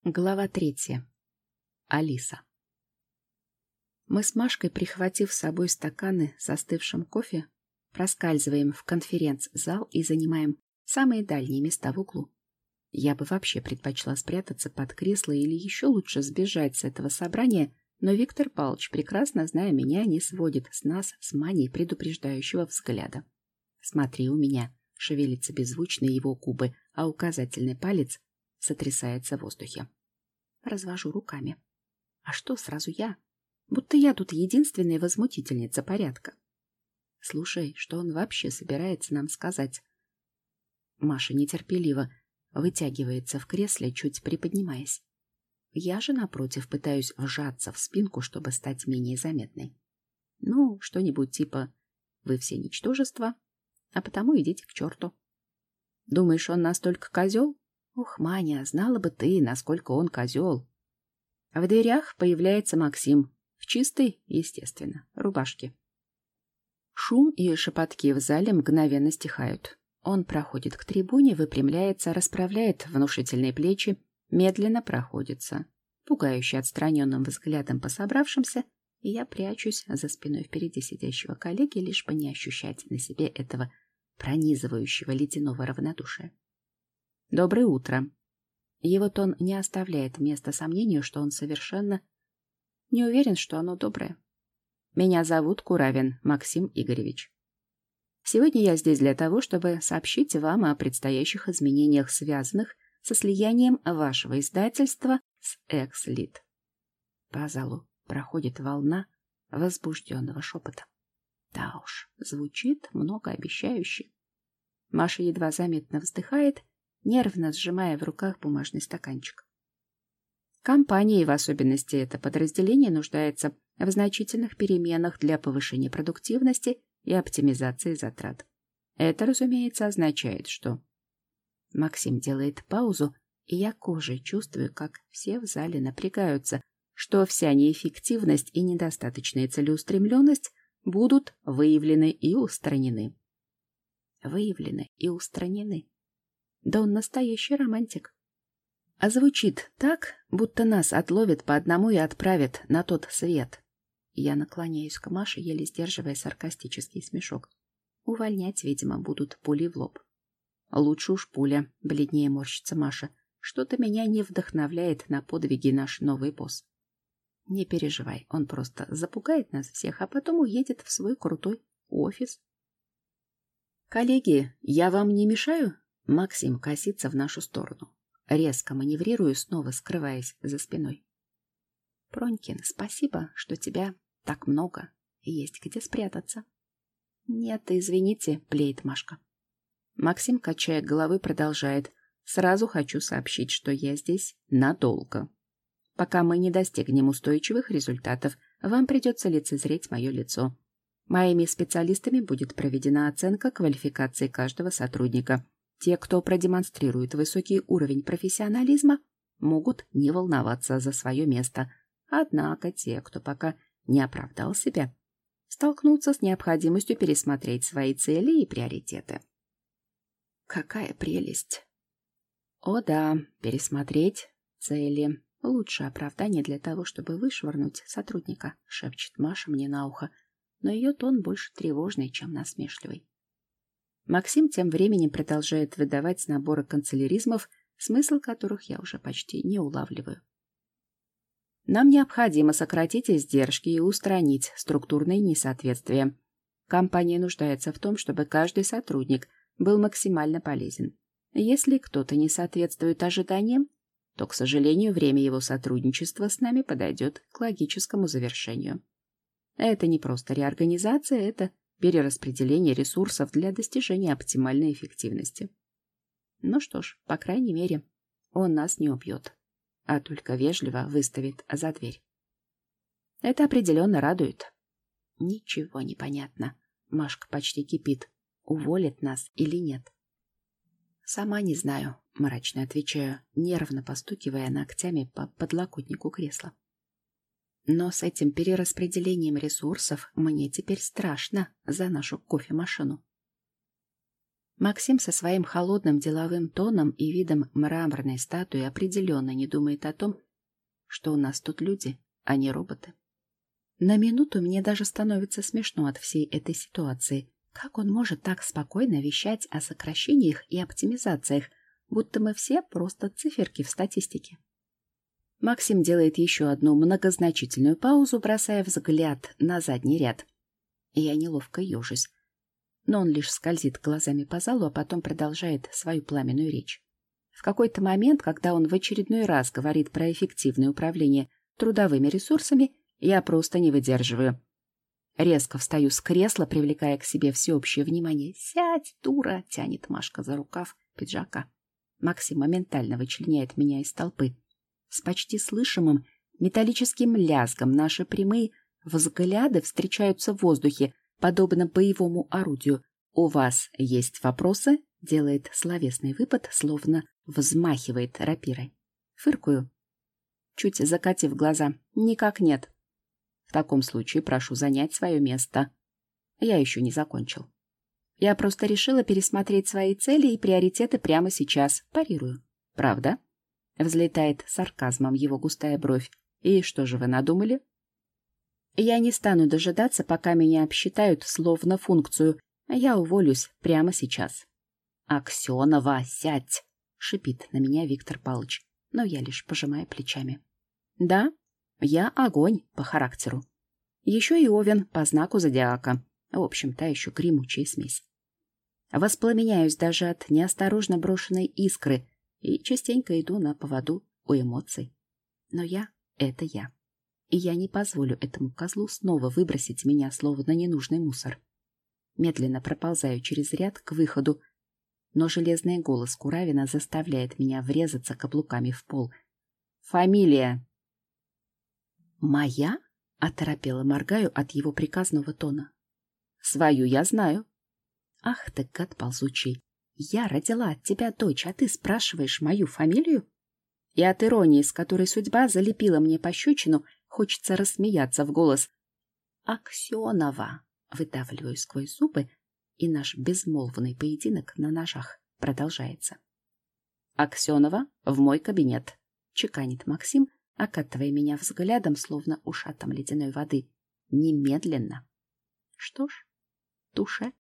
Глава 3. Алиса. Мы с Машкой, прихватив с собой стаканы с остывшим кофе, проскальзываем в конференц-зал и занимаем самые дальние места в углу. Я бы вообще предпочла спрятаться под кресло или еще лучше сбежать с этого собрания, но Виктор Павлович, прекрасно зная меня, не сводит с нас с Маней предупреждающего взгляда. «Смотри у меня», — шевелятся беззвучно его губы, а указательный палец сотрясается в воздухе. Развожу руками. А что сразу я? Будто я тут единственная возмутительница порядка. Слушай, что он вообще собирается нам сказать? Маша нетерпеливо вытягивается в кресле, чуть приподнимаясь. Я же, напротив, пытаюсь вжаться в спинку, чтобы стать менее заметной. Ну, что-нибудь типа «Вы все ничтожества, а потому идите к черту». Думаешь, он настолько козел? Ух, Маня, знала бы ты, насколько он козел. А в дверях появляется Максим, в чистой, естественно, рубашке. Шум и шепотки в зале мгновенно стихают. Он проходит к трибуне, выпрямляется, расправляет внушительные плечи, медленно проходится, пугающе отстраненным взглядом по собравшимся, и я прячусь за спиной впереди сидящего коллеги, лишь бы не ощущать на себе этого пронизывающего ледяного равнодушия. «Доброе утро». Его тон не оставляет места сомнению, что он совершенно не уверен, что оно доброе. «Меня зовут Куравин Максим Игоревич. Сегодня я здесь для того, чтобы сообщить вам о предстоящих изменениях, связанных со слиянием вашего издательства с Экслит». По залу проходит волна возбужденного шепота. Да уж, звучит многообещающе. Маша едва заметно вздыхает, нервно сжимая в руках бумажный стаканчик. Компания, в особенности это подразделение, нуждается в значительных переменах для повышения продуктивности и оптимизации затрат. Это, разумеется, означает, что... Максим делает паузу, и я кожей чувствую, как все в зале напрягаются, что вся неэффективность и недостаточная целеустремленность будут выявлены и устранены. Выявлены и устранены. Да он настоящий романтик. А звучит так, будто нас отловят по одному и отправят на тот свет. Я наклоняюсь к Маше, еле сдерживая саркастический смешок. Увольнять, видимо, будут пулей в лоб. Лучше уж пуля, бледнее морщится Маша. Что-то меня не вдохновляет на подвиги наш новый босс. Не переживай, он просто запугает нас всех, а потом уедет в свой крутой офис. Коллеги, я вам не мешаю? Максим косится в нашу сторону. Резко маневрирую, снова скрываясь за спиной. Пронькин, спасибо, что тебя так много и есть где спрятаться. Нет, извините, блеет Машка. Максим, качая головой, продолжает. Сразу хочу сообщить, что я здесь надолго. Пока мы не достигнем устойчивых результатов, вам придется лицезреть мое лицо. Моими специалистами будет проведена оценка квалификации каждого сотрудника. Те, кто продемонстрирует высокий уровень профессионализма, могут не волноваться за свое место. Однако те, кто пока не оправдал себя, столкнутся с необходимостью пересмотреть свои цели и приоритеты. Какая прелесть! О да, пересмотреть цели. Лучшее оправдание для того, чтобы вышвырнуть сотрудника, шепчет Маша мне на ухо, но ее тон больше тревожный, чем насмешливый. Максим тем временем продолжает выдавать наборы канцеляризмов, смысл которых я уже почти не улавливаю. Нам необходимо сократить издержки и устранить структурные несоответствия. Компания нуждается в том, чтобы каждый сотрудник был максимально полезен. Если кто-то не соответствует ожиданиям, то, к сожалению, время его сотрудничества с нами подойдет к логическому завершению. Это не просто реорганизация, это перераспределение ресурсов для достижения оптимальной эффективности. Ну что ж, по крайней мере, он нас не убьет, а только вежливо выставит за дверь. Это определенно радует. Ничего не понятно. Машка почти кипит. Уволит нас или нет? Сама не знаю, мрачно отвечаю, нервно постукивая ногтями по подлокотнику кресла. Но с этим перераспределением ресурсов мне теперь страшно за нашу кофемашину. Максим со своим холодным деловым тоном и видом мраморной статуи определенно не думает о том, что у нас тут люди, а не роботы. На минуту мне даже становится смешно от всей этой ситуации. Как он может так спокойно вещать о сокращениях и оптимизациях, будто мы все просто циферки в статистике? Максим делает еще одну многозначительную паузу, бросая взгляд на задний ряд. И я неловко ежусь. Но он лишь скользит глазами по залу, а потом продолжает свою пламенную речь. В какой-то момент, когда он в очередной раз говорит про эффективное управление трудовыми ресурсами, я просто не выдерживаю. Резко встаю с кресла, привлекая к себе всеобщее внимание. «Сядь, дура!» — тянет Машка за рукав пиджака. Максим моментально вычленяет меня из толпы. С почти слышимым металлическим лязгом наши прямые взгляды встречаются в воздухе, подобно боевому орудию. «У вас есть вопросы?» — делает словесный выпад, словно взмахивает рапирой. Фыркую, чуть закатив глаза. «Никак нет». В таком случае прошу занять свое место. Я еще не закончил. Я просто решила пересмотреть свои цели и приоритеты прямо сейчас. Парирую. Правда? Взлетает сарказмом его густая бровь. И что же вы надумали? Я не стану дожидаться, пока меня обсчитают словно функцию. Я уволюсь прямо сейчас. «Аксенова, сядь!» — шипит на меня Виктор Павлович, но я лишь пожимаю плечами. Да, я огонь по характеру. Еще и Овен по знаку зодиака. В общем, та еще гремучая смесь. Воспламеняюсь даже от неосторожно брошенной искры и частенько иду на поводу у эмоций. Но я — это я. И я не позволю этому козлу снова выбросить меня, словно ненужный мусор. Медленно проползаю через ряд к выходу, но железный голос Куравина заставляет меня врезаться каблуками в пол. «Фамилия!» «Моя?» — оторопело моргаю от его приказного тона. «Свою я знаю». «Ах ты, гад ползучий! Я родила от тебя дочь, а ты спрашиваешь мою фамилию?» И от иронии, с которой судьба залепила мне пощечину, хочется рассмеяться в голос. «Аксенова!» — выдавливаю сквозь зубы, и наш безмолвный поединок на ножах продолжается. «Аксенова, в мой кабинет!» — чеканит Максим, окатывая меня взглядом, словно ушатом ледяной воды. «Немедленно!» Что ж, туше.